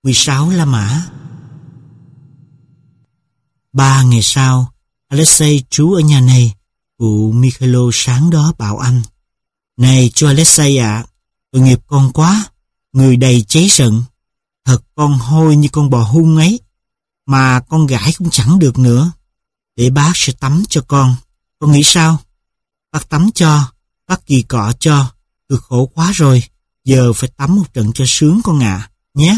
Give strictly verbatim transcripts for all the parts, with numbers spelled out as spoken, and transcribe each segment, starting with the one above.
mười sáu La Mã. Ba ngày sau, Alexei trú ở nhà này. Cụ Mikhailo sáng đó bảo anh: "Này chú Alexei ạ, à, tội nghiệp con quá, người đầy cháy sận. Thật con hôi như con bò hung ấy, mà con gãi cũng chẳng được nữa. Để bác sẽ tắm cho con. Con nghĩ sao? Bác tắm cho, bác kỳ cọ cho. Cực khổ quá rồi, giờ phải tắm một trận cho sướng con ạ, à, nhé."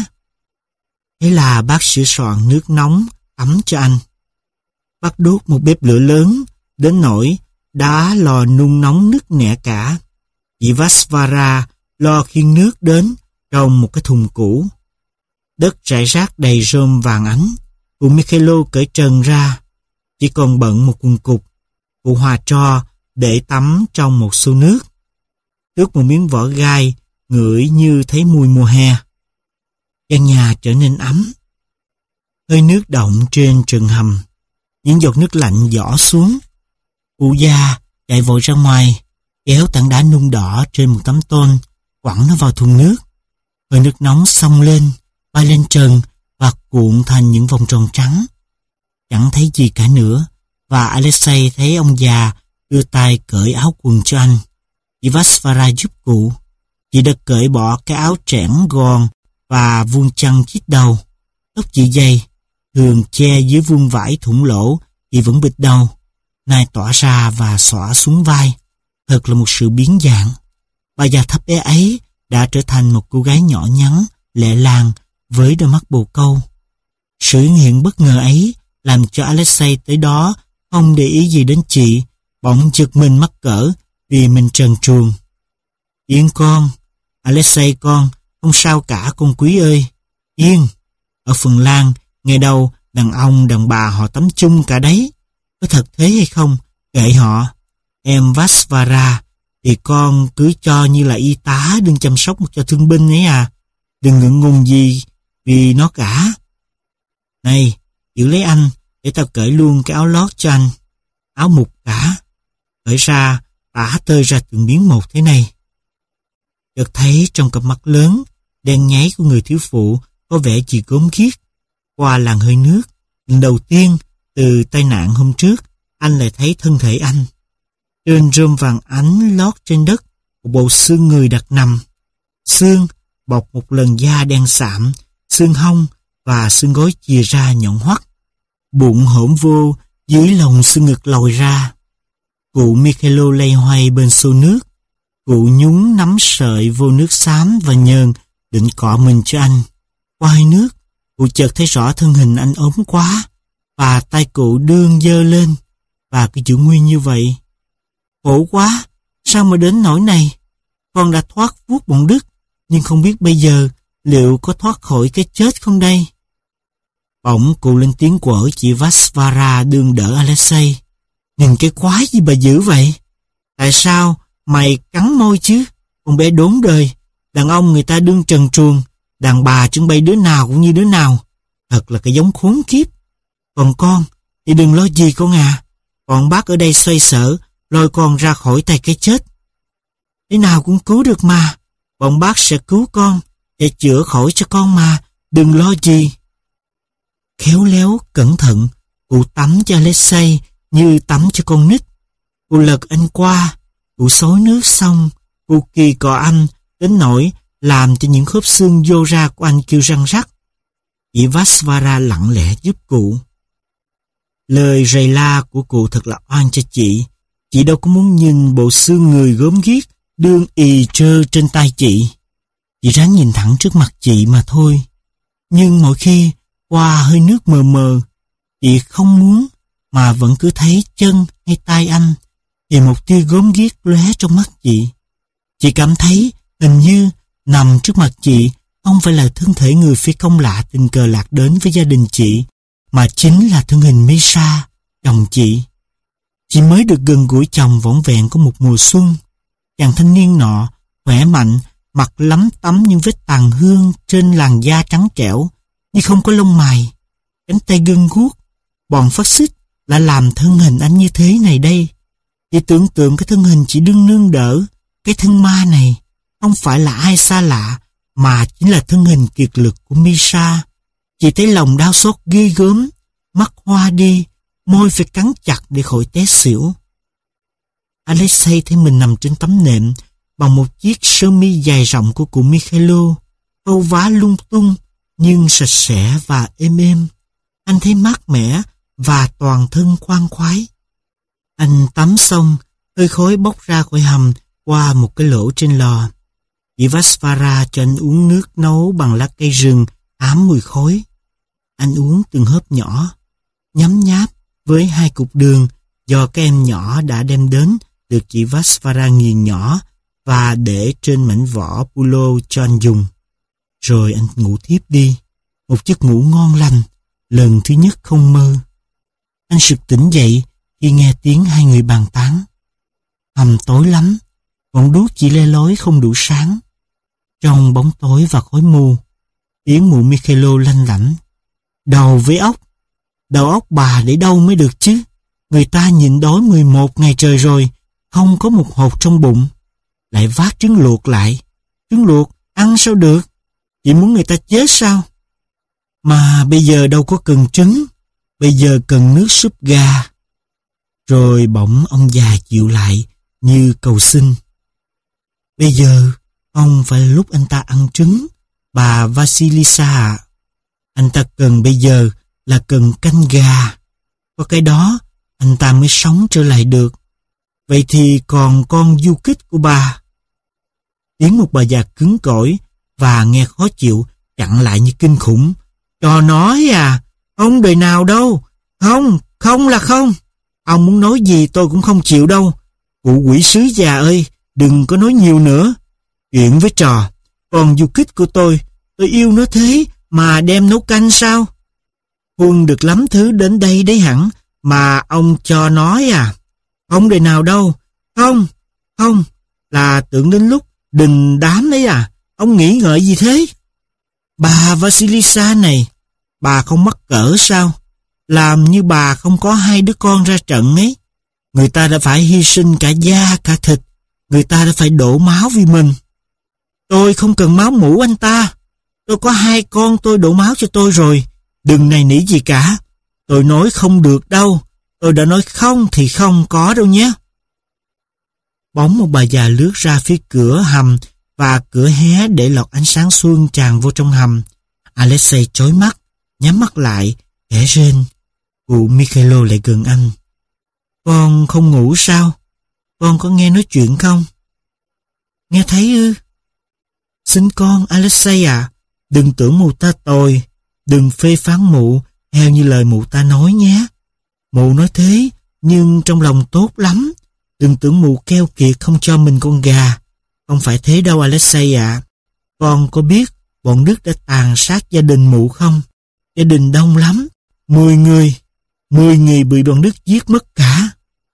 Thế là bác sửa soạn nước nóng tắm cho anh. Bác đốt một bếp lửa lớn, đến nỗi đá lò nung nóng nức nẻ cả. Chị Vasvara lo khiêng nước đến trong một cái thùng cũ. Đất rải rác đầy rơm vàng ánh. Cụ Mikhailo cởi trần ra, chỉ còn bận một quần cục. Cụ hòa tro để tắm trong một xô nước. Tước một miếng vỏ gai, ngửi như thấy mùi mùa hè. Căn nhà trở nên ấm. Hơi nước động trên trần hầm. Những giọt nước lạnh giỏ xuống. Cụ già chạy vội ra ngoài, kéo tảng đá nung đỏ trên một tấm tôn, quẳng nó vào thùng nước. Hơi nước nóng xông lên, bay lên trần và cuộn thành những vòng tròn trắng. Chẳng thấy gì cả nữa, và Alexei thấy ông già đưa tay cởi áo quần cho anh. Chị Vasvara giúp cụ. Chị đã cởi bỏ cái áo trẽn gòn và vuông chăn chít đầu. Tóc chị dày, thường che dưới vuông vải thủng lỗ, chị vẫn bịt đầu, nay tỏa ra và xõa xuống vai. Thật là một sự biến dạng. Bà già thấp bé ấy đã trở thành một cô gái nhỏ nhắn, lẹ làng với đôi mắt bồ câu. Sự hiện bất ngờ ấy làm cho Alexei tới đó không để ý gì đến chị, bỗng giật mình mắc cỡ vì mình trần truồng. "Yên con, Alexei con, không sao cả con quý ơi. Yên, ở Phần Lan, ngày đầu đàn ông đàn bà họ tắm chung cả đấy. Có thật thế hay không? Kệ họ. Em Vasvara thì con cứ cho như là y tá đừng chăm sóc cho thương binh ấy à. Đừng ngượng ngùng gì vì nó cả. Này, giữ lấy anh, để tao cởi luôn cái áo lót cho anh. Áo mục cả. Cởi ra, tả tơi ra từng miếng một thế này." Chợt thấy trong cặp mắt lớn, đen nháy của người thiếu phụ có vẻ chỉ gớm ghiếc. Qua làn hơi nước, lần đầu tiên từ tai nạn hôm trước, anh lại thấy thân thể anh. Trên rơm vàng ánh lót trên đất, một bộ xương người đặt nằm. Xương bọc một lần da đen sạm, xương hông và xương gối chìa ra nhọn hoắt. Bụng hõm vô dưới lòng xương ngực lồi ra. Cụ Mikhailo loay hoay bên xô nước. Cụ nhúng nắm sợi vô nước xám và nhờn định cọ mình cho anh. Qua hơi nước, cụ chợt thấy rõ thân hình anh ốm quá, và tay cụ đương dơ lên, và cứ giữ nguyên như vậy. Khổ quá, sao mà đến nỗi này? Con đã thoát vuốt bụng đứt, nhưng không biết bây giờ liệu có thoát khỏi cái chết không đây? Bỗng cụ lên tiếng quở chị Vasvara đương đỡ Alexei. "Nhìn cái quái gì bà dữ vậy? Tại sao mày cắn môi chứ? Con bé đốn đời. Đàn ông người ta đương trần truồng, đàn bà trưng bày đứa nào cũng như đứa nào. Thật là cái giống khốn kiếp. Còn con thì đừng lo gì con à. Còn bác ở đây xoay sở, lôi con ra khỏi tay cái chết. Thế nào cũng cứu được mà. Bọn bác sẽ cứu con, để chữa khỏi cho con mà. Đừng lo gì." Khéo léo, cẩn thận, cụ tắm cho Alexei như tắm cho con nít. Cụ lật anh qua, cụ xối nước xong, cụ kỳ cọ anh đến nỗi làm cho những khớp xương vô ra của anh kêu răng rắc. Chị Vasvara lặng lẽ giúp cụ. Lời rầy la của cụ thật là oan cho chị. Chị đâu có muốn nhìn bộ xương người gớm ghiếc đương ì trơ trên tay chị. Chị ráng nhìn thẳng trước mặt chị mà thôi. Nhưng mỗi khi qua hơi nước mờ mờ, chị không muốn mà vẫn cứ thấy chân hay tay anh, thì một tia gớm ghiếc lóe trong mắt chị. Chị cảm thấy hình như nằm trước mặt chị không phải là thân thể người phi công lạ tình cờ lạc đến với gia đình chị, mà chính là thân hình Misha, chồng chị. Chị mới được gần gũi chồng vỏn vẹn có một mùa xuân. Chàng thanh niên nọ, khỏe mạnh, mặt lấm tấm những vết tàn hương trên làn da trắng trẻo, nhưng không có lông mày, cánh tay gân guốc. Bọn phát xít đã làm thân hình anh như thế này đây. Chị tưởng tượng cái thân hình chị đương nương đỡ, cái thân ma này, không phải là ai xa lạ, mà chính là thân hình kiệt lực của Misha. Chị thấy lòng đau xót ghê gớm, mắt hoa đi, môi phải cắn chặt để khỏi té xỉu. Alexei thấy mình nằm trên tấm nệm bằng một chiếc sơ mi dài rộng của cụ Mikhailo, câu vá lung tung nhưng sạch sẽ và êm êm. Anh thấy mát mẻ và toàn thân khoan khoái. Anh tắm xong, hơi khói bốc ra khỏi hầm qua một cái lỗ trên lò. Chị Vasvara cho anh uống nước nấu bằng lá cây rừng ám mùi khói. Anh uống từng hớp nhỏ, nhấm nháp với hai cục đường do các em nhỏ đã đem đến, được chị Vasvara nghiền nhỏ và để trên mảnh vỏ pulo cho anh dùng. Rồi anh ngủ thiếp đi, một giấc ngủ ngon lành, lần thứ nhất không mơ. Anh sực tỉnh dậy khi nghe tiếng hai người bàn tán. Hầm tối lắm, ngọn đuốc chỉ le lói không đủ sáng. Trong bóng tối và khói mù, tiếng mụ Mikhailo lanh lảnh. Đầu với ốc, đầu óc bà để đâu mới được chứ? Người ta nhịn đói mười một ngày trời rồi, không có một hột trong bụng. Lại vác trứng luộc lại. Trứng luộc, ăn sao được? Chị muốn người ta chết sao? Mà bây giờ đâu có cần trứng, bây giờ cần nước súp gà. Rồi bỗng ông già chịu lại như cầu xin. Bây giờ không phải là lúc anh ta ăn trứng, bà Vasilisa ạ. Anh ta cần bây giờ là cần canh gà. Có cái đó anh ta mới sống trở lại được. Vậy thì còn con du kích của bà? Tiếng một bà già cứng cỏi và nghe khó chịu chặn lại như kinh khủng. Cho nói à, không đời nào đâu. Không, không là không. Ông muốn nói gì tôi cũng không chịu đâu. Cụ quỷ sứ già ơi, đừng có nói nhiều nữa. Chuyện với trò, còn du kích của tôi, tôi yêu nó thế mà đem nấu canh sao? Huân được lắm thứ đến đây đấy hẳn, mà ông cho nói à? Không đời nào đâu. Không, không, là tưởng đến lúc đình đám đấy à? Ông nghĩ ngợi gì thế? Bà Vasilisa này, bà không mắc cỡ sao? Làm như bà không có hai đứa con ra trận ấy. Người ta đã phải hy sinh cả da cả thịt. Người ta đã phải đổ máu vì mình. Tôi không cần máu mủ anh ta. Tôi có hai con tôi đổ máu cho tôi rồi. Đừng nài nỉ gì cả. Tôi nói không được đâu. Tôi đã nói không thì không có đâu nhé. Bóng một bà già lướt ra phía cửa hầm và cửa hé để lọt ánh sáng xuân tràn vô trong hầm. Alexei chói mắt, nhắm mắt lại, khẽ rên. Cụ Mikhailo lại gần anh. Con không ngủ sao? Con có nghe nói chuyện không? Nghe thấy ư? Xin con, Alexei à, đừng tưởng mụ ta tồi, đừng phê phán mụ theo như lời mụ ta nói nhé. Mụ nói thế, nhưng trong lòng tốt lắm. Đừng tưởng mụ keo kiệt không cho mình con gà. Không phải thế đâu Alexei ạ. Con có biết bọn Đức đã tàn sát gia đình mụ không? Gia đình đông lắm, mười người. Mười người bị bọn Đức giết mất cả.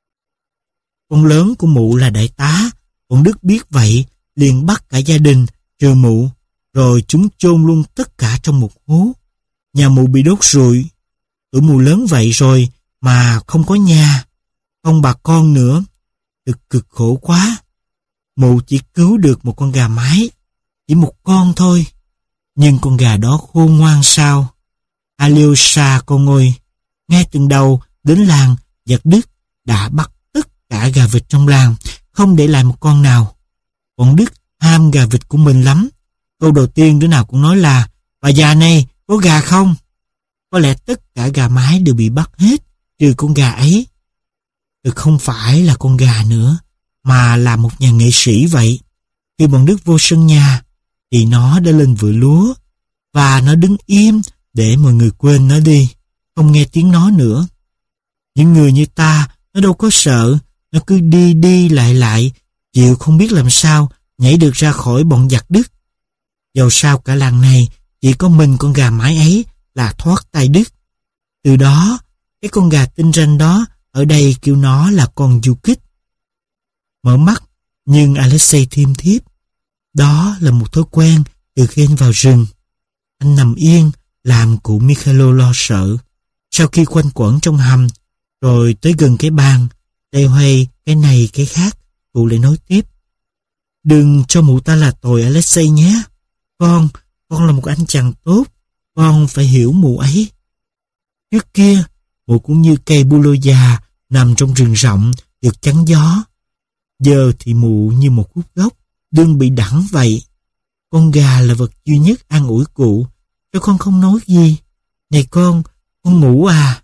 Con lớn của mụ là đại tá. Bọn Đức biết vậy, liền bắt cả gia đình, trừ mụ, rồi chúng chôn luôn tất cả trong một hố. Nhà mụ bị đốt rụi. Tuổi mụ lớn vậy rồi mà không có nhà, không bà con nữa. Cực cực khổ quá. Mụ chỉ cứu được một con gà mái, chỉ một con thôi. Nhưng con gà đó khôn ngoan sao? Alyosha con ơi, ngay từ đầu đến làng, giặc Đức đã bắt tất cả gà vịt trong làng, không để lại một con nào. Bọn Đức ham gà vịt của mình lắm. Câu đầu tiên đứa nào cũng nói là: bà già này có gà không? Có lẽ tất cả gà mái đều bị bắt hết, trừ con gà ấy. Thực không phải là con gà nữa, mà là một nhà nghệ sĩ vậy. Khi bọn Đức vô sân nhà, thì nó đã lên vựa lúa, và nó đứng im để mọi người quên nó đi, không nghe tiếng nó nữa. Những người như ta, nó đâu có sợ, nó cứ đi đi lại lại, chịu không biết làm sao nhảy được ra khỏi bọn giặc Đức. Dầu sao cả làng này chỉ có mình con gà mái ấy là thoát tay Đức. Từ đó, cái con gà tinh ranh đó ở đây kêu nó là con du kích. Mở mắt, nhưng Alexei thiêm thiếp. Đó là một thói quen từ khi anh vào rừng. Anh nằm yên, làm cụ Mikhailo lo sợ. Sau khi quanh quẩn trong hầm, rồi tới gần cái bàn, đây hoay cái này cái khác, cụ lại nói tiếp: đừng cho mụ ta là tồi Alexei nhé. Con, con là một anh chàng tốt, con phải hiểu mụ ấy. Trước kia, mụ cũng như cây bu lô già nằm trong rừng rộng, được chắn gió. Giờ thì mụ như một khúc gốc, đừng bị đẳng vậy. Con gà là vật duy nhất an ủi cụ, cho con không nói gì. Này con, con ngủ à?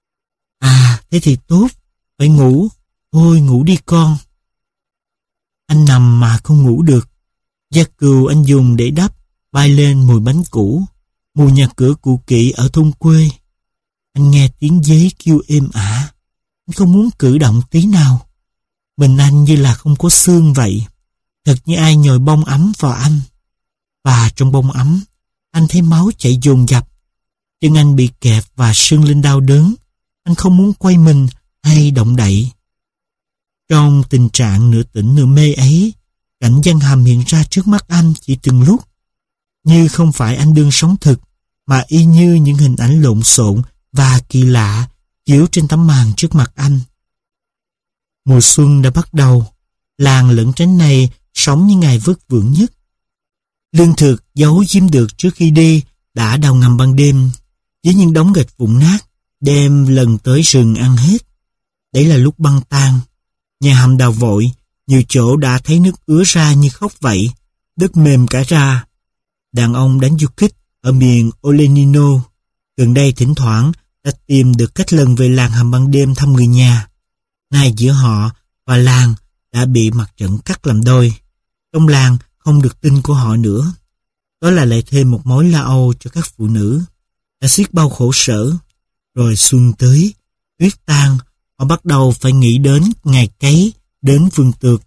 À, thế thì tốt, phải ngủ. Thôi ngủ đi con. Anh nằm mà không ngủ được. Da cừu anh dùng để đắp, bay lên mùi bánh cũ, mùi nhà cửa cũ kỹ ở thôn quê. Anh nghe tiếng dế kêu êm ả. Anh không muốn cử động tí nào. Mình anh như là không có xương vậy. Thật như ai nhồi bông ấm vào anh. Và trong bông ấm, anh thấy máu chảy dồn dập. Chân anh bị kẹp và sưng lên đau đớn. Anh không muốn quay mình hay động đậy. Trong tình trạng nửa tỉnh nửa mê ấy, cảnh gian hầm hiện ra trước mắt anh chỉ từng lúc. Như không phải anh đương sống thực, mà y như những hình ảnh lộn xộn và kỳ lạ chiếu trên tấm màn trước mặt anh. Mùa xuân đã bắt đầu. Làng lẫn tránh này sống những ngày vất vưởng nhất. Lương thực giấu giếm được trước khi đi đã đào ngầm ban đêm, với những đống gạch vụn nát, đem lần tới rừng ăn hết. Đấy là lúc băng tan. Nhà hầm đào vội, nhiều chỗ đã thấy nước ứa ra như khóc vậy, đất mềm cả ra. Đàn ông đánh du kích ở miền Olenino gần đây thỉnh thoảng đã tìm được cách lần về làng hầm ban đêm thăm người nhà. Nay giữa họ và làng đã bị mặt trận cắt làm đôi. Trong làng không được tin của họ nữa. Đó là lại thêm một mối lo âu cho các phụ nữ. Đã xiết bao khổ sở. Rồi xuân tới, tuyết tan, họ bắt đầu phải nghĩ đến ngày cấy, đến vườn tược.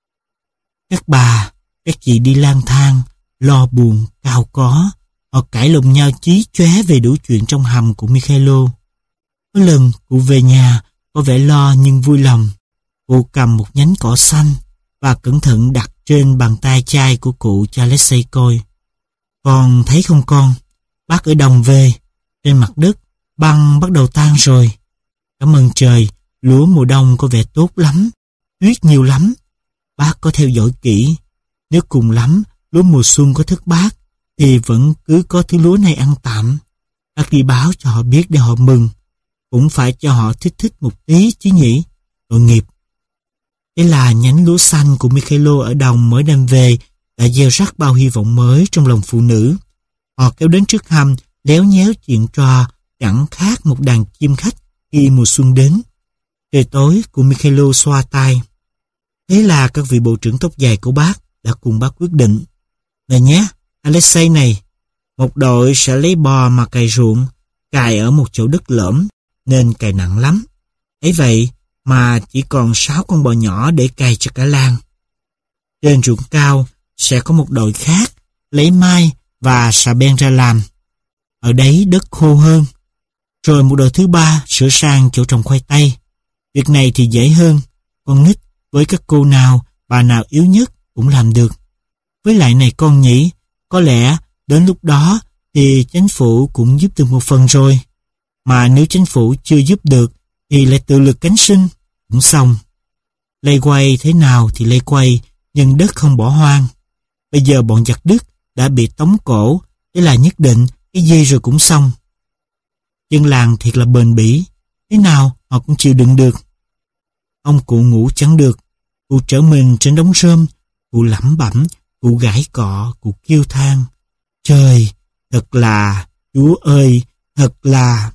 Các bà, các chị đi lang thang, lo buồn, cao có. Họ cãi lộn nhau chí chóe về đủ chuyện trong hầm của Mikhailo. Có lần cụ về nhà, có vẻ lo nhưng vui lòng. Cụ cầm một nhánh cỏ xanh và cẩn thận đặt trên bàn tay chai của cụ cho Alexei coi. Con thấy không con? Bác ở đồng về. Trên mặt đất, băng bắt đầu tan rồi. Cảm ơn trời, lúa mùa đông có vẻ tốt lắm. Tuyết nhiều lắm. Bác có theo dõi kỹ. Nếu cùng lắm, lúa mùa xuân có thất bát, thì vẫn cứ có thứ lúa này ăn tạm. Bác đi báo cho họ biết để họ mừng. Cũng phải cho họ thích thích một tí chứ nhỉ. Tội nghiệp. Thế là nhánh lúa xanh của Mikhailo ở đồng mới đem về đã gieo rắc bao hy vọng mới trong lòng phụ nữ. Họ kéo đến trước hầm, léo nhéo chuyện trò, chẳng khác một đàn chim khách khi mùa xuân đến. Trời tối, cụ Mikhailo xoa tay. Thế là các vị bộ trưởng tóc dài của bác đã cùng bác quyết định. Này nhé, Alexei này, một đội sẽ lấy bò mà cày ruộng, cày ở một chỗ đất lõm, nên cày nặng lắm. Ấy vậy mà chỉ còn sáu con bò nhỏ để cày cho cả làng. Trên ruộng cao sẽ có một đội khác lấy mai và xà beng ra làm. Ở đấy đất khô hơn. Rồi một đội thứ ba sửa sang chỗ trồng khoai tây. Việc này thì dễ hơn. Con nít với các cô nào, bà nào yếu nhất cũng làm được. Với lại này con nhỉ, có lẽ đến lúc đó thì chính phủ cũng giúp được một phần rồi. Mà nếu chính phủ chưa giúp được thì lại tự lực cánh sinh, cũng xong. Lây quay thế nào thì lây quay, nhưng đất không bỏ hoang. Bây giờ bọn giặc Đức đã bị tống cổ, thế là nhất định cái gì rồi cũng xong. Dân làng thiệt là bền bỉ, thế nào họ cũng chịu đựng được. Ông cụ ngủ chẳng được, cụ trở mình trên đống rơm, cụ lẩm bẩm, cụ gãi cọ, cụ kêu than. Trời, thật là, Chúa ơi, thật là...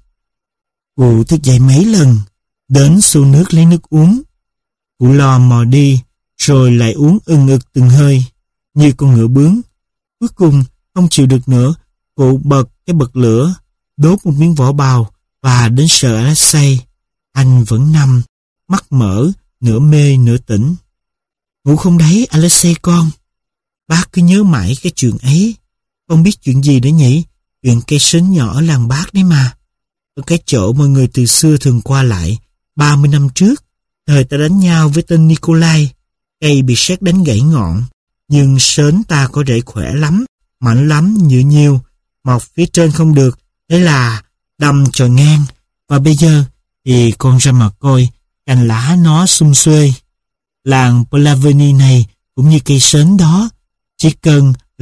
Cụ thức dậy mấy lần, đến xô nước lấy nước uống. Cụ lò mò đi, rồi lại uống ưng ực từng hơi, như con ngựa bướm. Cuối cùng, không chịu được nữa, cụ bật cái bật lửa, đốt một miếng vỏ bào và đến sợ Alexei. Anh vẫn nằm, mắt mở, nửa mê nửa tỉnh. Ngủ không đấy Alexei con? Bác cứ nhớ mãi cái chuyện ấy. Không biết chuyện gì nữa nhỉ? Chuyện cây sến nhỏ ở làng bác đấy mà. Ở cái chỗ mọi người từ xưa thường qua lại. ba mươi năm trước, thời ta đánh nhau với tên Nikolai. Cây bị sét đánh gãy ngọn. Nhưng sến ta có rễ khỏe lắm, mạnh lắm, nhựa nhiều. Mọc phía trên không được, thế là đâm trồi ngang. Và bây giờ thì con ra mà coi, cành lá nó sum xuê. Làng Plaveni này cũng như cây sến đó, chỉ cần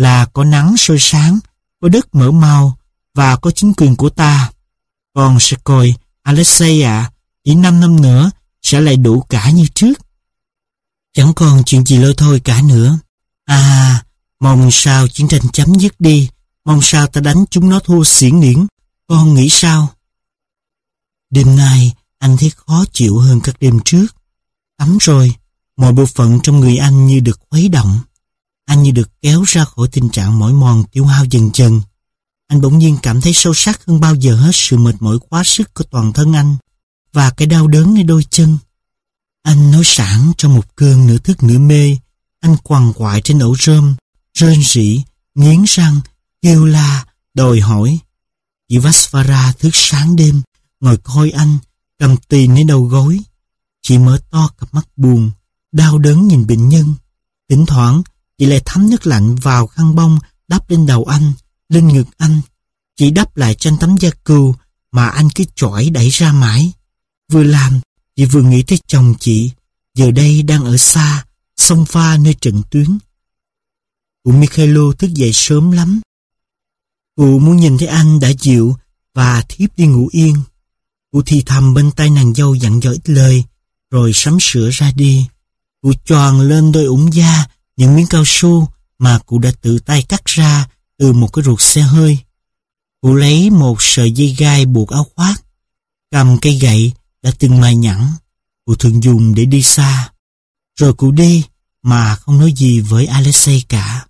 là có nắng soi sáng, có đất mở màu và có chính quyền của ta. Còn sẽ coi, Alexei ạ, à, chỉ năm năm nữa sẽ lại đủ cả như trước. Chẳng còn chuyện gì lôi thôi cả nữa. À, mong sao chiến tranh chấm dứt đi, mong sao ta đánh chúng nó thua xiển niễn. Con nghĩ sao? Đêm nay anh thấy khó chịu hơn các đêm trước. Tắm rồi, mọi bộ phận trong người anh như được khuấy động. Anh như được kéo ra khỏi tình trạng mỏi mòn tiêu hao dần dần. Anh bỗng nhiên cảm thấy sâu sắc hơn bao giờ hết sự mệt mỏi quá sức của toàn thân anh và cái đau đớn nơi đôi chân. Anh nói sảng trong một cơn nửa thức nửa mê. Anh quằn quại trên ổ rơm, rên rỉ, nghiến răng, kêu la, đòi hỏi. Chị Vasvara thức sáng đêm, ngồi coi anh, cầm tiền lên đầu gối. Chị mở to cặp mắt buồn, đau đớn nhìn bệnh nhân. Thỉnh thoảng, chị lại thấm nước lạnh vào khăn bông đắp lên đầu anh, lên ngực anh. Chị đắp lại trên tấm da cừu mà anh cứ chỏi đẩy ra mãi. Vừa làm, chị vừa nghĩ tới chồng chị, giờ đây đang ở xa, xông pha nơi trận tuyến. Cụ Mikhailo thức dậy sớm lắm. Cụ muốn nhìn thấy anh đã dịu và thiếp đi ngủ yên. Cụ thì thầm bên tay nàng dâu dặn dò ít lời, rồi sắm sửa ra đi. Cụ choàng lên đôi ủng da những miếng cao su mà cụ đã tự tay cắt ra từ một cái ruột xe hơi. Cụ lấy một sợi dây gai buộc áo khoác, cầm cây gậy đã từng mài nhẵn, cụ thường dùng để đi xa. Rồi cụ đi mà không nói gì với Alexei cả.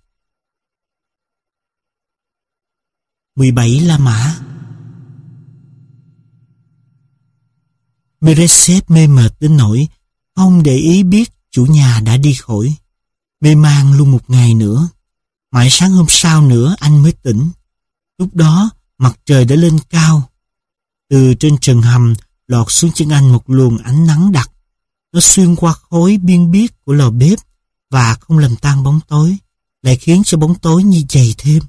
mười bảy La Mã. Meresev mê mệt đến nỗi không để ý biết chủ nhà đã đi khỏi. Mê man luôn một ngày nữa. Mãi sáng hôm sau nữa anh mới tỉnh. Lúc đó mặt trời đã lên cao. Từ trên trần hầm lọt xuống chân anh một luồng ánh nắng đặc. Nó xuyên qua khối biên biếc của lò bếp và không làm tan bóng tối, lại khiến cho bóng tối như dày thêm.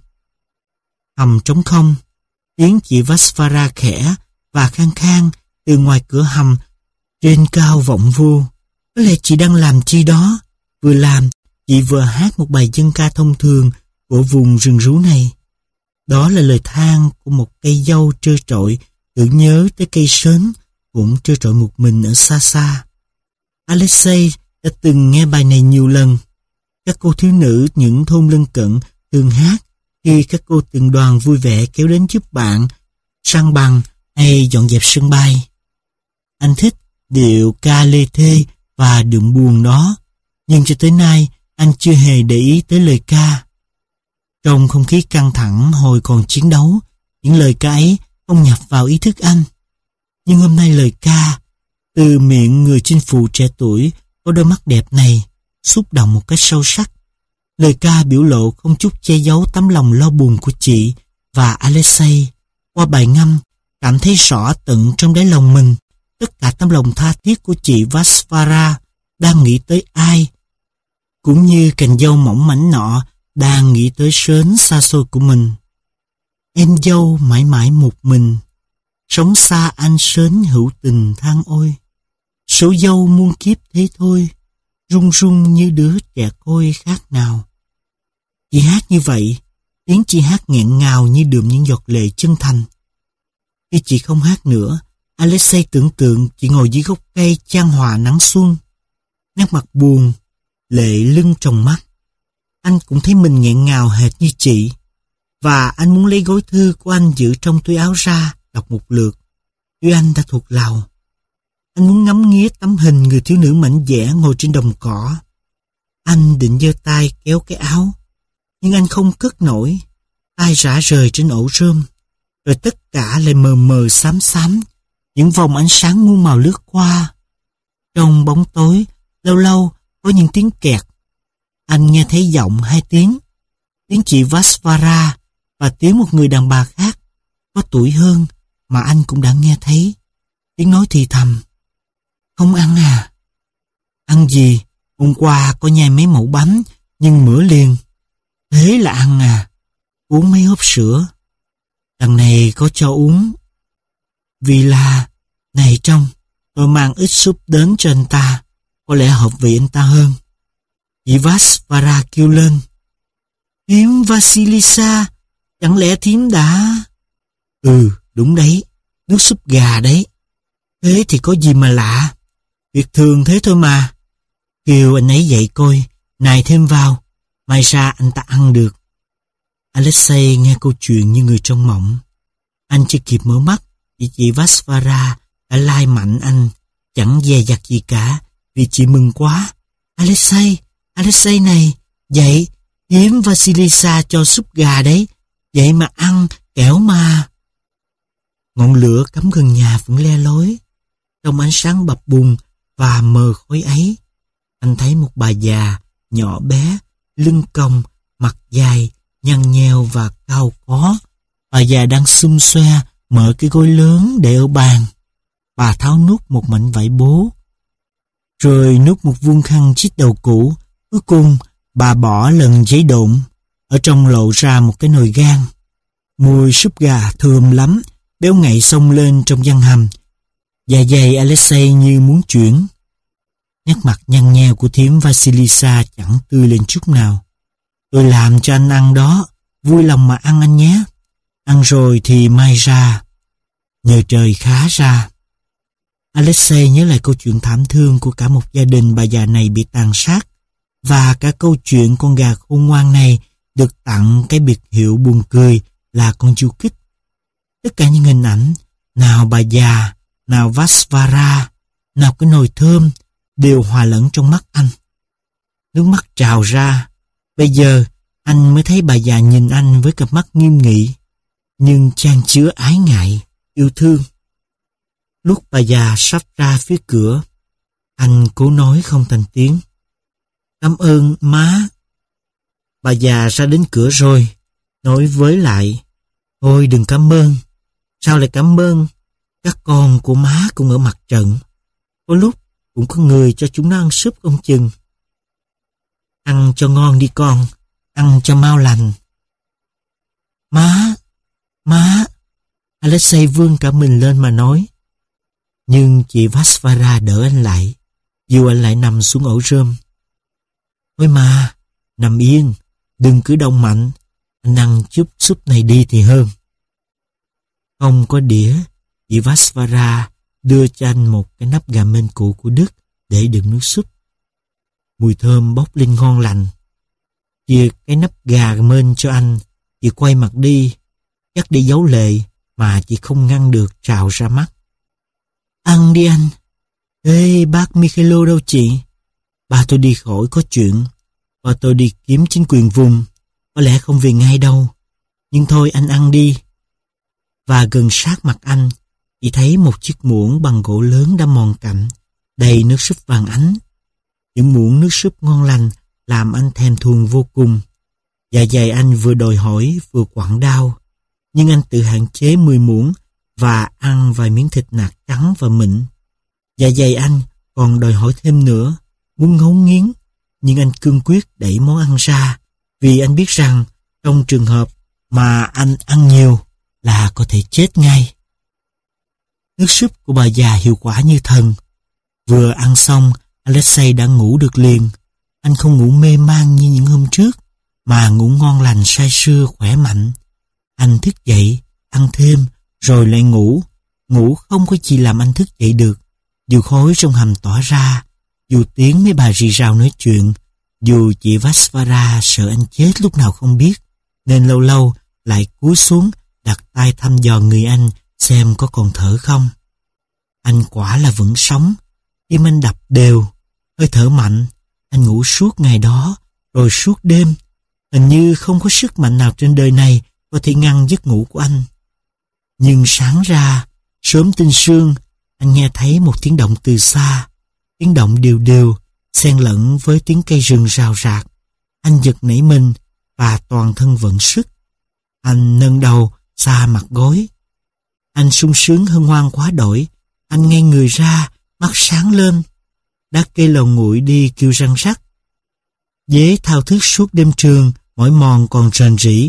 Hầm trống không, tiếng chị Vasvara khẽ và khang khang từ ngoài cửa hầm trên cao vọng vô. Có lẽ chị đang làm chi đó. Vừa làm, chị vừa hát một bài dân ca thông thường của vùng rừng rú này. Đó là lời than của một cây dâu trơ trọi, tưởng nhớ tới cây sến cũng trơ trọi một mình ở xa xa. Alexei đã từng nghe bài này nhiều lần. Các cô thiếu nữ những thôn lân cận thường hát khi các cô từng đoàn vui vẻ kéo đến giúp bạn săn bằng hay dọn dẹp sân bay. Anh thích điệu ca lê thê và đượm buồn đó, nhưng cho tới nay anh chưa hề để ý tới lời ca. Trong không khí căng thẳng hồi còn chiến đấu, những lời ca ấy không nhập vào ý thức anh. Nhưng hôm nay lời ca từ miệng người chinh phụ trẻ tuổi có đôi mắt đẹp này xúc động một cách sâu sắc. Lời ca biểu lộ không chút che giấu tấm lòng lo buồn của chị và Alexei. Qua bài ngâm, cảm thấy rõ tận trong đáy lòng mình tất cả tấm lòng tha thiết của chị Vasvara đang nghĩ tới ai, cũng như cành dâu mỏng mảnh nọ đang nghĩ tới sến xa xôi của mình. Em dâu mãi mãi một mình, sống xa anh sến hữu tình than ôi. Số dâu muôn kiếp thế thôi, run run như đứa trẻ côi khác nào. Chị hát như vậy, tiếng chị hát nghẹn ngào như đượm những giọt lệ chân thành. Khi chị không hát nữa, Alexei tưởng tượng chị ngồi dưới gốc cây chan hòa nắng xuân, nét mặt buồn, lệ lưng tròng mắt. Anh cũng thấy mình nghẹn ngào hệt như chị, và anh muốn lấy gói thư của anh giữ trong túi áo ra, đọc một lượt. Tuy anh đã thuộc lòng. Anh muốn ngắm nghía tấm hình người thiếu nữ mảnh dẻ ngồi trên đồng cỏ. Anh định giơ tay kéo cái áo, nhưng anh không cất nổi. Tay rã rời trên ổ rơm, rồi tất cả lại mờ mờ xám xám, những vòng ánh sáng muôn màu lướt qua. Trong bóng tối, lâu lâu có những tiếng kẹt. Anh nghe thấy giọng hai tiếng, tiếng chị Vasvara và tiếng một người đàn bà khác, có tuổi hơn mà anh cũng đã nghe thấy. Tiếng nói thì thầm: "Không ăn à?" "Ăn gì? Hôm qua có nhai mấy mẩu bánh, nhưng mửa liền." "Thế là ăn à? Uống mấy hớp sữa." "Đằng này có cho uống." "Vì là, này trông, tôi mang ít súp đến cho anh ta, có lẽ hợp vị anh ta hơn." Chị Vasvara kêu lên. Thím Vasilisa, chẳng lẽ thím đã... Ừ, đúng đấy, nước súp gà đấy. Thế thì có gì mà lạ, việc thường thế thôi mà. Kêu anh ấy dậy coi, nài thêm vào, may ra anh ta ăn được. Alexei nghe câu chuyện như người trong mộng. Anh chưa kịp mở mắt thì chị Vasvara đã lai mạnh anh, chẳng dè dặt gì cả, vì chị mừng quá. Alexei, Alexei này, dậy, thím Vasilisa cho súp gà đấy, vậy mà ăn, kẻo mà. Ngọn lửa cắm gần nhà vẫn le lói. Trong ánh sáng bập bùng và mờ khói ấy, anh thấy một bà già, nhỏ bé, lưng cong, mặt dài, nhăn nheo và cao có. Bà già đang xum xoe mở cái gối lớn để ở bàn. Bà tháo nút một mảnh vải bố, rồi nút một vuông khăn chít đầu cũ. Cuối cùng, bà bỏ lần giấy độn, ở trong lộ ra một cái nồi gan. Mùi súp gà thơm lắm, béo ngậy xông lên trong gian hầm. Dạ dày Alexei như muốn chuyển. Nét mặt nhăn nheo của thím Vasilisa chẳng tươi lên chút nào. Tôi làm cho anh ăn đó, vui lòng mà ăn anh nhé. Ăn rồi thì mai ra. Nhờ trời khá ra. Alexei nhớ lại câu chuyện thảm thương của cả một gia đình bà già này bị tàn sát, và cả câu chuyện con gà khôn ngoan này được tặng cái biệt hiệu buồn cười là con du kích. Tất cả những hình ảnh, nào bà già, nào Vasvara, nào cái nồi thơm, đều hòa lẫn trong mắt anh. Nước mắt trào ra. Bây giờ anh mới thấy bà già nhìn anh với cặp mắt nghiêm nghị, nhưng chan chứa ái ngại, yêu thương. Lúc bà già sắp ra phía cửa, anh cố nói không thành tiếng. Cảm ơn má. Bà già ra đến cửa rồi, nói với lại, thôi đừng cảm ơn. Sao lại cảm ơn? Các con của má cũng ở mặt trận. Có lúc cũng có người cho chúng nó ăn súp không chừng. Ăn cho ngon đi con, ăn cho mau lành. Má, má. Alexei vươn cả mình lên mà nói. Nhưng chị Vasvara đỡ anh lại, dù anh lại nằm xuống ổ rơm. Thôi mà, nằm yên, đừng cứ động mạnh, anh ăn chút súp này đi thì hơn. Không có đĩa, chị Vasvara đưa cho anh một cái nắp gà mên cũ của Đức để đựng nước súp. Mùi thơm bốc lên ngon lành. Chia cái nắp gà mên cho anh, chị quay mặt đi, chắc để giấu lệ mà chị không ngăn được trào ra mắt. Ăn đi anh. Ê, bác Mikhailo đâu chị? Ba tôi đi khỏi có chuyện, và tôi đi kiếm chính quyền vùng, có lẽ không về ngay đâu. Nhưng thôi anh ăn đi. Và gần sát mặt anh, chị thấy một chiếc muỗng bằng gỗ lớn đã mòn cạnh, đầy nước súp vàng ánh. Những muỗng nước súp ngon lành làm anh thèm thuồng vô cùng. Dạ dày anh vừa đòi hỏi vừa quặn đau, nhưng anh tự hạn chế mười muỗng và ăn vài miếng thịt nạc trắng và mịn. Dạ dày anh còn đòi hỏi thêm nữa, muốn ngấu nghiến, nhưng anh cương quyết đẩy món ăn ra, vì anh biết rằng trong trường hợp mà anh ăn nhiều là có thể chết ngay. Nước súp của bà già hiệu quả như thần. Vừa ăn xong, Alexei đã ngủ được liền. Anh không ngủ mê man như những hôm trước, mà ngủ ngon lành say sưa khỏe mạnh. Anh thức dậy, ăn thêm, rồi lại ngủ. Ngủ không có gì làm anh thức dậy được. Dù khói trong hầm tỏa ra, dù tiếng mấy bà rì rào nói chuyện, dù chị Vasvara sợ anh chết lúc nào không biết, nên lâu lâu lại cúi xuống đặt tay thăm dò người anh xem có còn thở không. Anh quả là vẫn sống, tim anh đập đều, hơi thở mạnh. Anh ngủ suốt ngày đó, rồi suốt đêm. Hình như không có sức mạnh nào trên đời này có thể ngăn giấc ngủ của anh. Nhưng sáng ra, sớm tinh sương, anh nghe thấy một tiếng động từ xa. Tiếng động đều đều, xen lẫn với tiếng cây rừng rào rạc. Anh giật nảy mình và toàn thân vận sức. Anh nâng đầu xa mặt gối. Anh sung sướng hân hoan quá đổi. Anh ngay người ra, mắt sáng lên. Đã cây lầu nguội đi kêu răng rắc. Dế thao thức suốt đêm trường, mỏi mòn còn rền rĩ.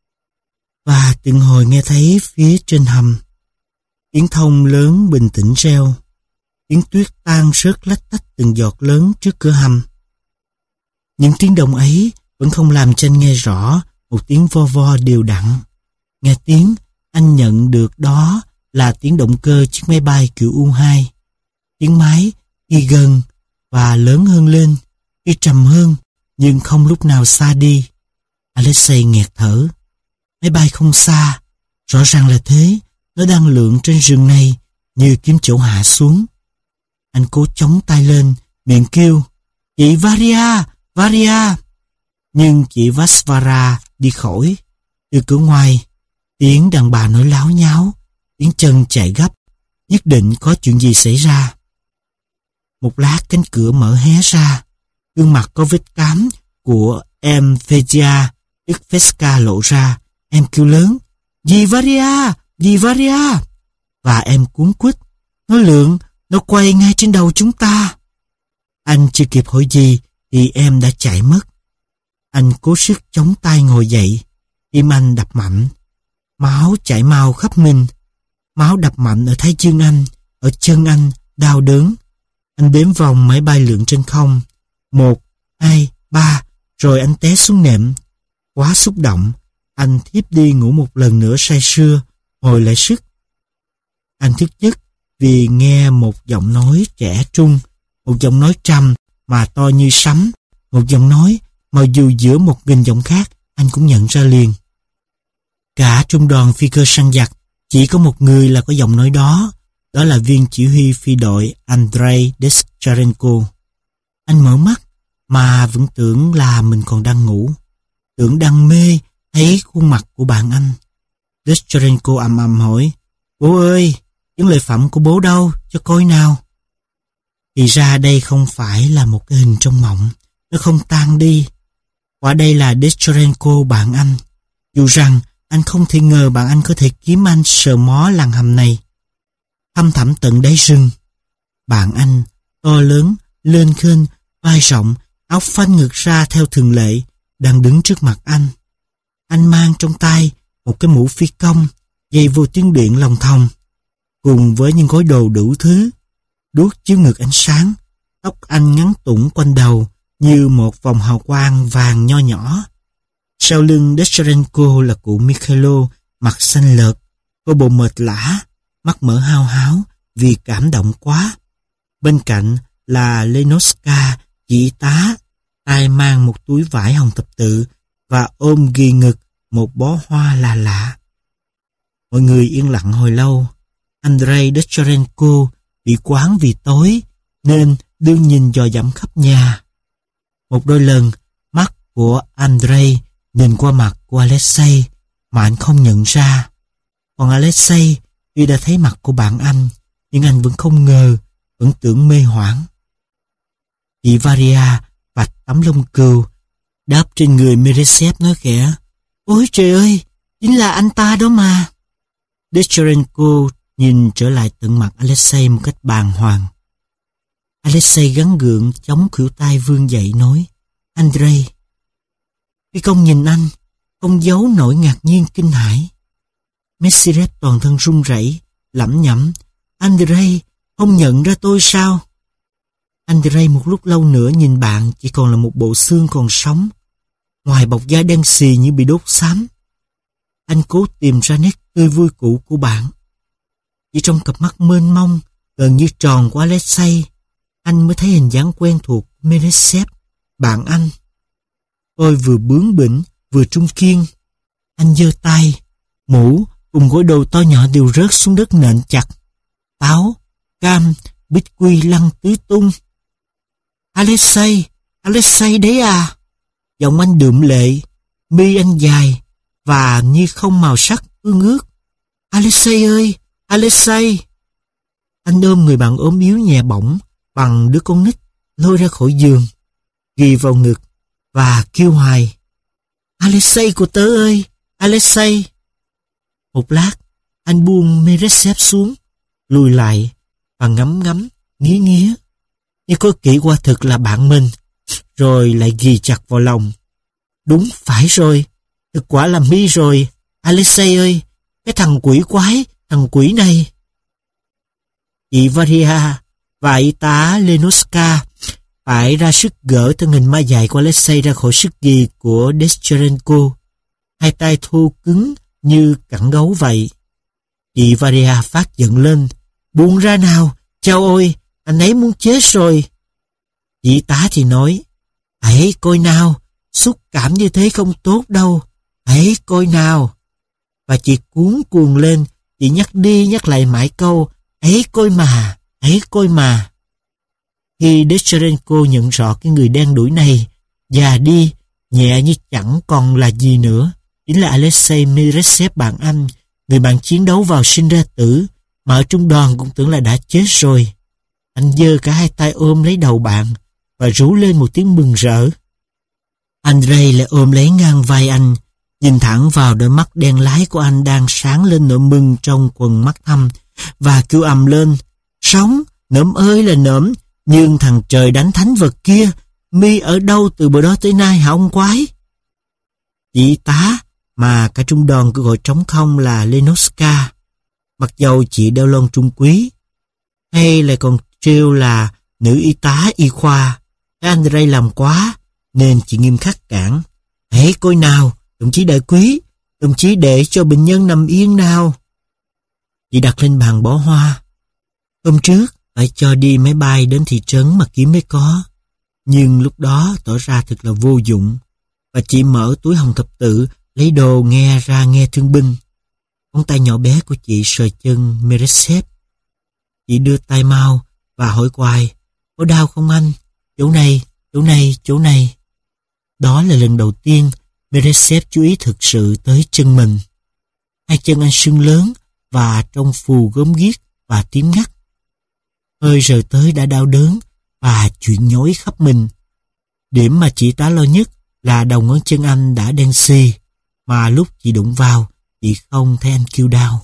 Và từng hồi nghe thấy phía trên hầm tiếng thông lớn bình tĩnh reo. Tiếng tuyết tan rớt lách tách từng giọt lớn trước cửa hầm. Những tiếng động ấy vẫn không làm cho anh nghe rõ một tiếng vo vo đều đặn. Nghe tiếng, anh nhận được đó là tiếng động cơ chiếc máy bay kiểu U hai. Tiếng máy khi gần và lớn hơn lên, khi trầm hơn, nhưng không lúc nào xa đi. Alexei nghẹt thở. Máy bay không xa, rõ ràng là thế, nó đang lượn trên rừng này như kiếm chỗ hạ xuống. Anh cố chống tay lên, miệng kêu, chị Varia, Varia. Nhưng chị Vasvara đi khỏi. Từ cửa ngoài, tiếng đàn bà nói láo nháo, tiếng chân chạy gấp, nhất định có chuyện gì xảy ra. Một lát cánh cửa mở hé ra, gương mặt có vết cám của em Fedia, tức Feska lộ ra. Em kêu lớn, dì Varia, dì Varia. Và em cuống quýt, nó lượn, nó quay ngay trên đầu chúng ta. Anh chưa kịp hỏi gì thì em đã chạy mất. Anh cố sức chống tay ngồi dậy, tim anh đập mạnh. Máu chảy mau khắp mình. Máu đập mạnh ở thái dương anh, ở chân anh, đau đớn. Anh đếm vòng máy bay lượn trên không. Một, hai, ba, rồi anh té xuống nệm. Quá xúc động, anh thiếp đi ngủ một lần nữa say sưa, hồi lại sức. Anh thức giấc vì nghe một giọng nói trẻ trung, một giọng nói trầm mà to như sấm, một giọng nói mà dù giữa một nghìn giọng khác anh cũng nhận ra liền. Cả trung đoàn phi cơ săn giặc chỉ có một người là có giọng nói đó, đó là viên chỉ huy phi đội Andrei Descherenko. Anh mở mắt mà vẫn tưởng là mình còn đang ngủ, tưởng đang mê thấy khuôn mặt của bạn anh. Descherenko ầm ầm hỏi, bố ơi, những lời phẩm của bố đâu, cho coi nào. Thì ra đây không phải là một cái hình trong mộng, nó không tan đi. Quả đây là Descherenko bạn anh. Dù rằng anh không thể ngờ bạn anh có thể kiếm anh sờ mó làng hầm này. Thăm thẳm tận đáy rừng. Bạn anh, to lớn, lên khênh, vai rộng, áo phanh ngược ra theo thường lệ, đang đứng trước mặt anh. Anh mang trong tay một cái mũ phi công, dây vô tuyến điện lòng thòng, cùng với những gói đồ đủ thứ, đuốc chiếu ngược ánh sáng. Tóc anh ngắn tủng quanh đầu như một vòng hào quang vàng nho nhỏ. Sau lưng Descherenko là cụ Mikhailo, mặt xanh lợt, có bộ mệt lả, mắt mở hao háo vì cảm động quá. Bên cạnh là Lenoska, chị tá, tay mang một túi vải hồng thập tự và ôm ghì ngực một bó hoa lạ lạ. Mọi người yên lặng hồi lâu. Andrei Descherenko bị quáng vì tối nên đương nhìn dò dẫm khắp nhà. Một đôi lần mắt của Andrei nhìn qua mặt của Alexei mà anh không nhận ra. Còn Alexei tuy đã thấy mặt của bạn anh, nhưng anh vẫn không ngờ, vẫn tưởng mê hoảng. Chị Varia vạch tấm lông cừu đáp trên người Meresev nói khẽ, ôi trời ơi, chính là anh ta đó mà. Descherenko nhìn trở lại tận mặt Alexei một cách bàng hoàng. Alexei gắng gượng chống khuỷu tay vươn dậy nói, Andrei. Phi công nhìn anh, không giấu nỗi ngạc nhiên kinh hãi. Meresev toàn thân run rẩy, lẩm nhẩm, Andrei, không nhận ra tôi sao? Andrei một lúc lâu nữa nhìn bạn chỉ còn là một bộ xương còn sống, ngoài bọc da đen xì như bị đốt xám. Anh cố tìm ra nét tươi vui cũ của bạn. Chỉ trong cặp mắt mênh mông, gần như tròn của Alexei, anh mới thấy hình dáng quen thuộc của Meresev, bạn anh. Tôi vừa bướng bỉnh, vừa trung kiên. Anh giơ tay, mũ cùng gói đồ to nhỏ đều rớt xuống đất nện chặt. Táo, cam, bít quy lăn tứ tung. Alexei, Alexei đấy à? Giọng anh đượm lệ, mi anh dài và như không màu sắc ương ước. Alexei ơi, Alexei. Anh ôm người bạn ốm yếu nhẹ bỏng bằng đứa con nít, lôi ra khỏi giường, ghi vào ngực và kêu hoài, Alexei của tớ ơi, Alexei. Một lát, anh buông Meresev xuống, lùi lại và ngắm ngắm, nghía nghía. Nhưng có kỹ qua thực là bạn mình, rồi lại ghì chặt vào lòng. Đúng phải rồi, thực quả là mi rồi, Alexei ơi, cái thằng quỷ quái, thằng quỷ này. Chị Varia và y tá Lenoska phải ra sức gỡ thân hình ma dại của Alexei ra khỏi sức ghì của Deschenko. Hai tay thô cứng như cẳng gấu vậy. Chị Varia phát giận lên. Buông ra nào, chao ôi, anh ấy muốn chết rồi. Chị tá thì nói, hãy coi nào, xúc cảm như thế không tốt đâu, hãy coi nào. Và chị cuống cuồng lên, chị nhắc đi nhắc lại mãi câu, hãy coi mà, hãy coi mà. Khi Deschenko nhận rõ cái người đen đuổi này, già đi, nhẹ như chẳng còn là gì nữa, chính là Alexei Meresev bạn anh, người bạn chiến đấu vào sinh ra tử, mà ở trung đoàn cũng tưởng là đã chết rồi. Anh giơ cả hai tay ôm lấy đầu bạn và rú lên một tiếng mừng rỡ. Andrei lại ôm lấy ngang vai anh, nhìn thẳng vào đôi mắt đen lái của anh đang sáng lên nỗi mừng trong quầng mắt thâm, và kêu ầm lên, sống, nỡm ơi là nỡm, nhưng thằng trời đánh thánh vật kia, mi ở đâu từ bữa đó tới nay hả ông quái? Chị tá mà cả trung đoàn cứ gọi trống không là Lenoska, mặc dầu chị đeo lon trung quý, hay lại còn trêu là nữ y tá y khoa. Cái Andrei làm quá nên chị nghiêm khắc cản. Hãy coi nào, đồng chí đại quý, đồng chí để cho bệnh nhân nằm yên nào. Chị đặt lên bàn bó hoa. Hôm trước phải cho đi máy bay đến thị trấn mà kiếm mới có, nhưng lúc đó tỏ ra thật là vô dụng. Và chị mở túi hồng thập tự, lấy đồ nghe ra nghe thương binh. Ngón tay nhỏ bé của chị sờ chân Meresev. Chị đưa tay mau và hỏi hoài, có đau không anh? Chỗ này, chỗ này, chỗ này. Đó là lần đầu tiên Meresev chú ý thực sự tới chân mình. Hai chân anh sưng lớn và trong phù gớm ghiếc và tím ngắt. Hơi rời tới đã đau đớn và chuyện nhói khắp mình. Điểm mà chị tá lo nhất là đầu ngón chân anh đã đen xì, mà lúc chị đụng vào, chị không thấy anh kêu đau.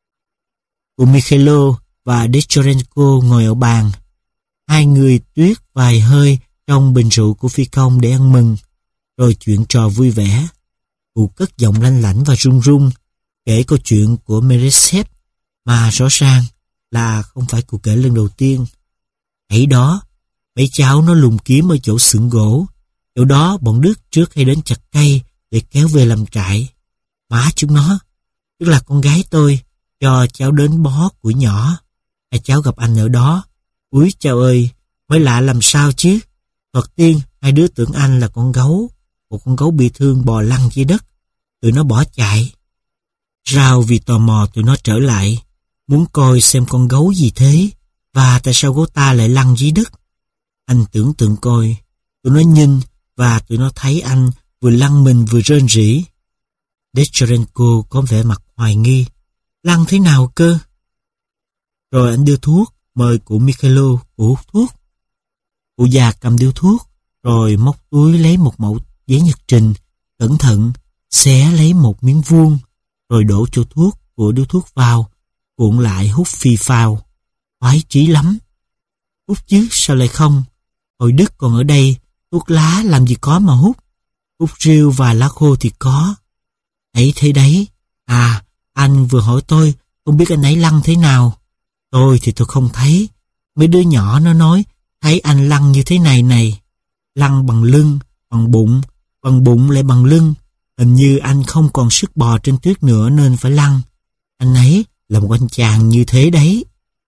Cô Mikhailo và Deschenko ngồi ở bàn. Hai người tuyết vài hơi trong bình rượu của phi công để ăn mừng, rồi chuyện trò vui vẻ. Cụ cất giọng lanh lảnh và run run, kể câu chuyện của Meresev, mà rõ ràng là không phải cụ kể lần đầu tiên. Ấy đó, mấy cháu nó lùng kiếm ở chỗ xưởng gỗ. Chỗ đó bọn Đức trước hay đến chặt cây để kéo về làm trại. Má chúng nó, tức là con gái tôi, cho cháu đến bó củi nhỏ. Hai cháu gặp anh ở đó. Úi chao ơi, mới lạ làm sao chứ. Thoạt tiên, hai đứa tưởng anh là con gấu. Một con gấu bị thương bò lăn dưới đất. Tụi nó bỏ chạy. Rao vì tò mò tụi nó trở lại, muốn coi xem con gấu gì thế, và tại sao gấu ta lại lăn dưới đất. Anh tưởng tượng coi, tụi nó nhìn và tụi nó thấy anh vừa lăn mình vừa rên rỉ. Deschenko có vẻ mặt hoài nghi. Lăn thế nào cơ? Rồi anh đưa thuốc, mời cụ Mikhailo cụ hút thuốc. Cụ già cầm điếu thuốc, rồi móc túi lấy một mẩu giấy nhật trình, cẩn thận xé lấy một miếng vuông, rồi đổ chỗ thuốc của điếu thuốc vào, cuộn lại hút phì phào. Khoái chí lắm. Hút chứ sao lại không? Hồi Đức còn ở đây, thuốc lá làm gì có mà hút. Hút rêu và lá khô thì có. Ấy thế đấy. À, anh vừa hỏi tôi, không biết anh ấy lăn thế nào. Tôi thì tôi không thấy. Mấy đứa nhỏ nó nói, thấy anh lăn như thế này này. Lăn bằng lưng, bằng bụng, bằng bụng lại bằng lưng. Hình như anh không còn sức bò trên tuyết nữa nên phải lăn. Anh ấy là một anh chàng như thế đấy.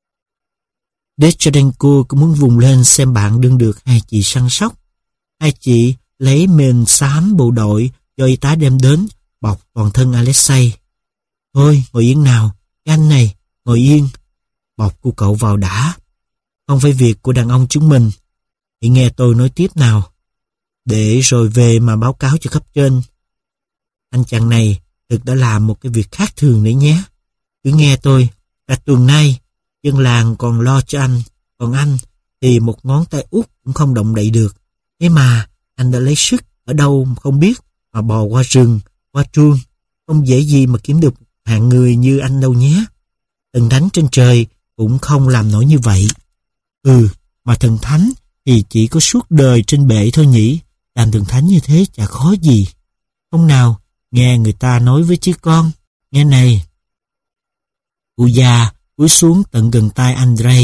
Deschenko cũng muốn vùng lên xem bạn đương được hai chị săn sóc. Hai chị lấy mền xám bộ đội do y tá đem đến, bọc toàn thân Alexei. Thôi, ngồi yên nào, cái anh này, ngồi yên. Bọc của cậu vào đã. Không phải việc của đàn ông chúng mình. Hãy nghe tôi nói tiếp nào. Để rồi về mà báo cáo cho cấp trên. Anh chàng này thực đã làm một cái việc khác thường đấy nhé. Cứ nghe tôi, cả tuần nay, dân làng còn lo cho anh, còn anh thì một ngón tay út cũng không động đậy được. Thế mà anh đã lấy sức ở đâu không biết mà bò qua rừng, qua truông. Không dễ gì mà kiếm được hạng người như anh đâu nhé. Thần thánh trên trời cũng không làm nổi như vậy. Ừ, mà thần thánh thì chỉ có suốt đời trên bệ thôi nhỉ. Làm thần thánh như thế chả khó gì. Không nào, nghe người ta nói với chứ con. Nghe này. Cụ già cúi xuống tận gần tai Andrei,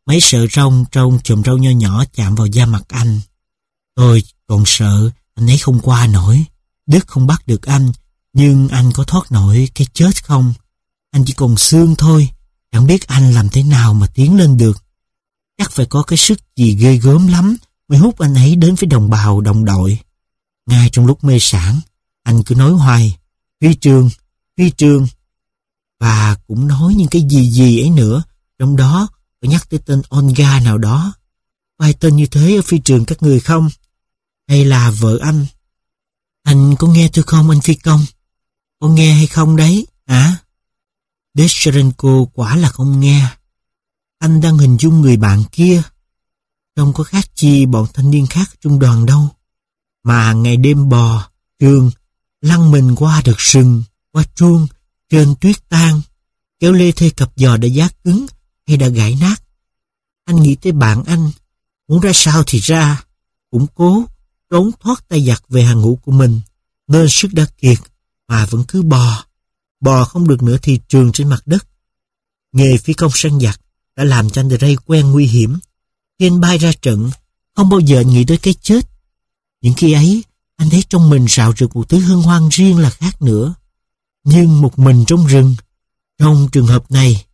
Mấy sợi rong trong chùm râu nho nhỏ chạm vào da mặt anh. Tôi còn sợ anh ấy không qua nổi. Đức không bắt được anh, nhưng anh có thoát nổi cái chết không? Anh chỉ còn xương thôi, chẳng biết anh làm thế nào mà tiến lên được. Chắc phải có cái sức gì ghê gớm lắm mới hút anh ấy đến với đồng bào, đồng đội. Ngay trong lúc mê sảng, anh cứ nói hoài, Huy Trường, Huy Trường. Và cũng nói những cái gì gì ấy nữa, trong đó có nhắc tới tên Olga nào đó. Có ai tên như thế ở phi trường các người không? Hay là vợ anh? Anh có nghe tôi không anh phi công? Có nghe hay không đấy, hả? Descherenko quả là không nghe. Anh đang hình dung người bạn kia. Không có khác chi bọn thanh niên khác trung đoàn đâu. Mà ngày đêm bò, trường, lăn mình qua đợt sừng, qua truông, trên tuyết tan, kéo lê thê cặp giò đã giá cứng hay đã gãy nát. Anh nghĩ tới bạn anh, muốn ra sao thì ra, cũng cố trốn thoát tay giặc về hàng ngũ của mình, nên sức đã kiệt mà vẫn cứ bò, bò không được nữa thì trường trên mặt đất. Nghề phi công săn giặc đã làm cho Andrei quen nguy hiểm. Khi anh bay ra trận, không bao giờ nghĩ tới cái chết. Những khi ấy, anh thấy trong mình rạo rực một thứ hân hoan riêng là khác nữa. Nhưng một mình trong rừng, trong trường hợp này.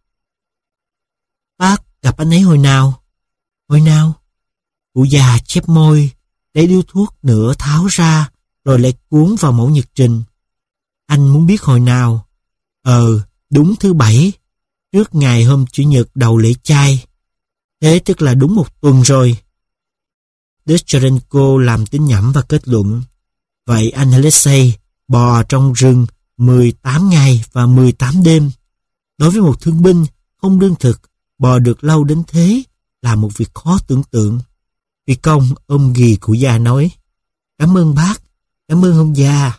Bác gặp anh ấy hồi nào? Hồi nào? Cụ già chép môi, lấy điếu thuốc nửa tháo ra, rồi lại cuốn vào mẫu nhật trình. Anh muốn biết hồi nào? Ờ, đúng thứ bảy, trước ngày hôm Chủ nhật đầu lễ chay. Thế tức là đúng một tuần rồi. Descherenko làm tính nhẩm và kết luận. Vậy anh Alexei bò trong rừng mười tám ngày và mười tám đêm. Đối với một thương binh không lương thực, bò được lâu đến thế là một việc khó tưởng tượng. Phi công ôm ghì cụ già nói, cảm ơn bác, cảm ơn ông già.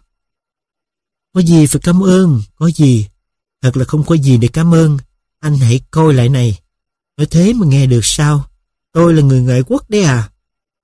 Có gì phải cảm ơn, có gì. Thật là không có gì để cảm ơn. Anh hãy coi lại này. Nói thế mà nghe được sao? Tôi là người ngoại quốc đấy à?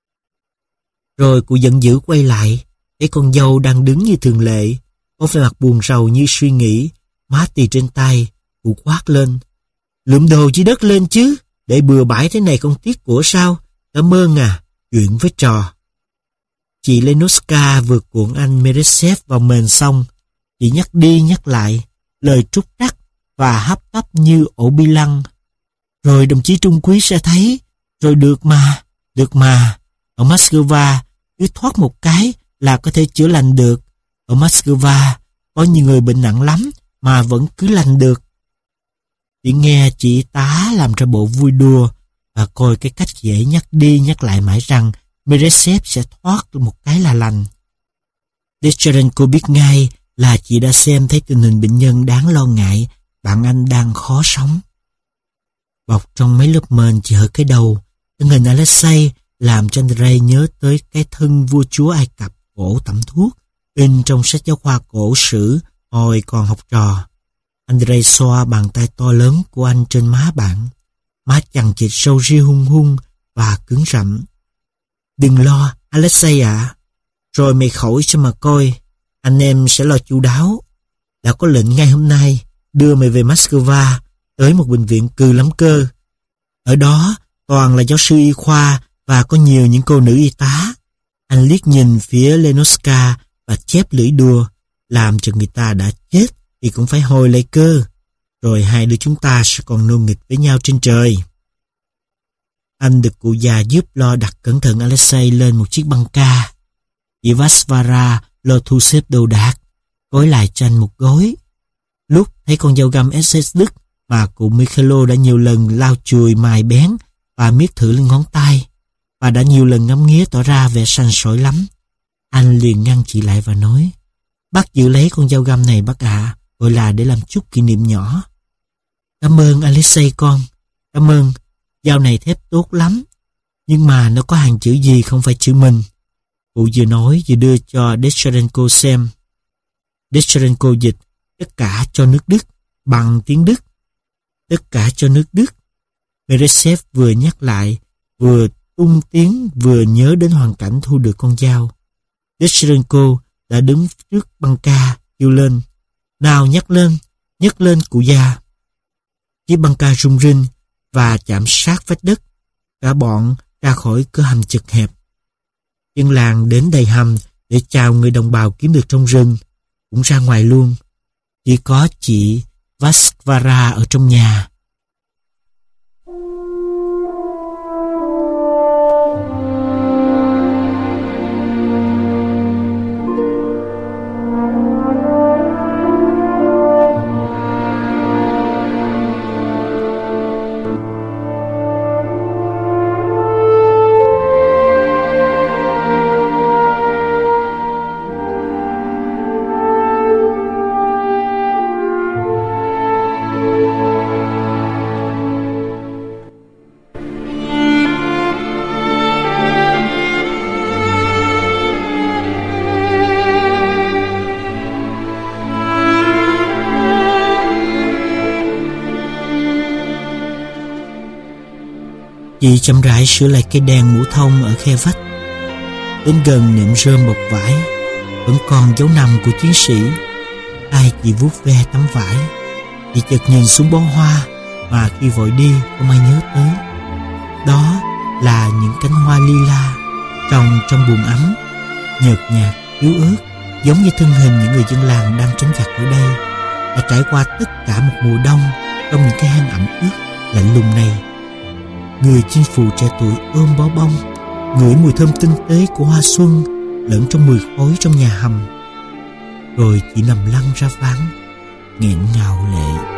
Rồi cụ giận dữ quay lại, thấy con dâu đang đứng như thường lệ, có vẻ mặt buồn rầu như suy nghĩ, má tì trên tay. Cụ quát lên, lượm đồ dưới đất lên chứ, để bừa bãi thế này không tiếc của sao? Cảm ơn à, chuyện với trò. Chị Lenoska vừa cuộn anh Meresev vào mền xong, chị nhắc đi nhắc lại, lời trúc trắc và hấp tấp như ổ bi lăng. Rồi đồng chí Trung Quý sẽ thấy, rồi được mà, được mà. Ở Moscow, cứ thoát một cái là có thể chữa lành được. Ở Moscow, có nhiều người bệnh nặng lắm mà vẫn cứ lành được. Chị nghe chị tá làm ra bộ vui đùa và coi cái cách chị ấy nhắc đi nhắc lại mãi rằng Meresev sẽ thoát một cái là lành. Descherenko biết ngay là chị đã xem thấy tình hình bệnh nhân đáng lo ngại, bạn anh đang khó sống. Bọc trong mấy lớp mền chị hở cái đầu, thân hình Alexei làm cho Andrei nhớ tới cái thân vua chúa Ai Cập cổ tẩm thuốc in trong sách giáo khoa cổ sử hồi còn học trò. Andrei xoa bàn tay to lớn của anh trên má bạn, má chằng chịt sâu ria hung hung và cứng rậm. Đừng lo, Alexei ạ. Rồi mày khỏi cho mà coi, anh em sẽ lo chu đáo. Đã có lệnh ngay hôm nay đưa mày về Moscow, tới một bệnh viện cừ lắm cơ. Ở đó toàn là giáo sư y khoa và có nhiều những cô nữ y tá. Anh liếc nhìn phía Lenoska và chép lưỡi đùa, làm cho người ta đã chết thì cũng phải hồi lại cơ. Rồi hai đứa chúng ta sẽ còn nô nghịch với nhau trên trời. Anh được cụ già giúp lo đặt cẩn thận Alexei lên một chiếc băng ca. Chị Vasvara lo thu xếp đồ đạc, gói lại cho anh một gối. Lúc thấy con dao găm ét ét Đức mà cụ Mikhailo đã nhiều lần lau chùi mài bén và miết thử lên ngón tay, và đã nhiều lần ngắm nghía tỏ ra vẻ sành sỏi lắm, anh liền ngăn chị lại và nói, bác giữ lấy con dao găm này bác ạ, à, gọi là để làm chút kỷ niệm nhỏ. Cảm ơn Alexei con, cảm ơn, dao này thép tốt lắm, nhưng mà nó có hàng chữ gì không phải chữ mình. Cụ vừa nói vừa đưa cho Descherenko xem. Descherenko dịch tất cả cho nước Đức bằng tiếng Đức. Tất cả cho nước Đức. Meresev vừa nhắc lại, vừa tung tiếng, vừa nhớ đến hoàn cảnh thu được con dao. Descherenko đã đứng trước băng ca, kêu lên, nào nhắc lên, nhắc lên cụ già. Chiếc băng ca rung rinh, và chạm sát vách đất. Cả bọn ra khỏi cửa hầm chật hẹp. Dân làng đến đầy hầm để chào người đồng bào kiếm được trong rừng, cũng ra ngoài luôn. Chỉ có chị Vaskvara ở trong nhà. Chị chậm rãi sửa lại cây đèn mũ thông ở khe vách. Đến gần nệm rơm bọc vải, vẫn còn dấu nằm của chiến sĩ. Tay chị vuốt ve tấm vải. Chị chợt nhìn xuống bó hoa mà khi vội đi không ai nhớ tới. Đó là những cánh hoa lila trồng trong buồng ấm, nhợt nhạt, yếu ớt, giống như thân hình những người dân làng đang tránh giặc ở đây, đã trải qua tất cả một mùa đông trong những cái hang ẩm ướt lạnh lùng này. Người chinh phù trẻ tuổi ôm bó bông, ngửi mùi thơm tinh tế của hoa xuân lẫn trong mùi khói trong nhà hầm. Rồi chỉ nằm lăn ra ván, nghẹn ngào lệ.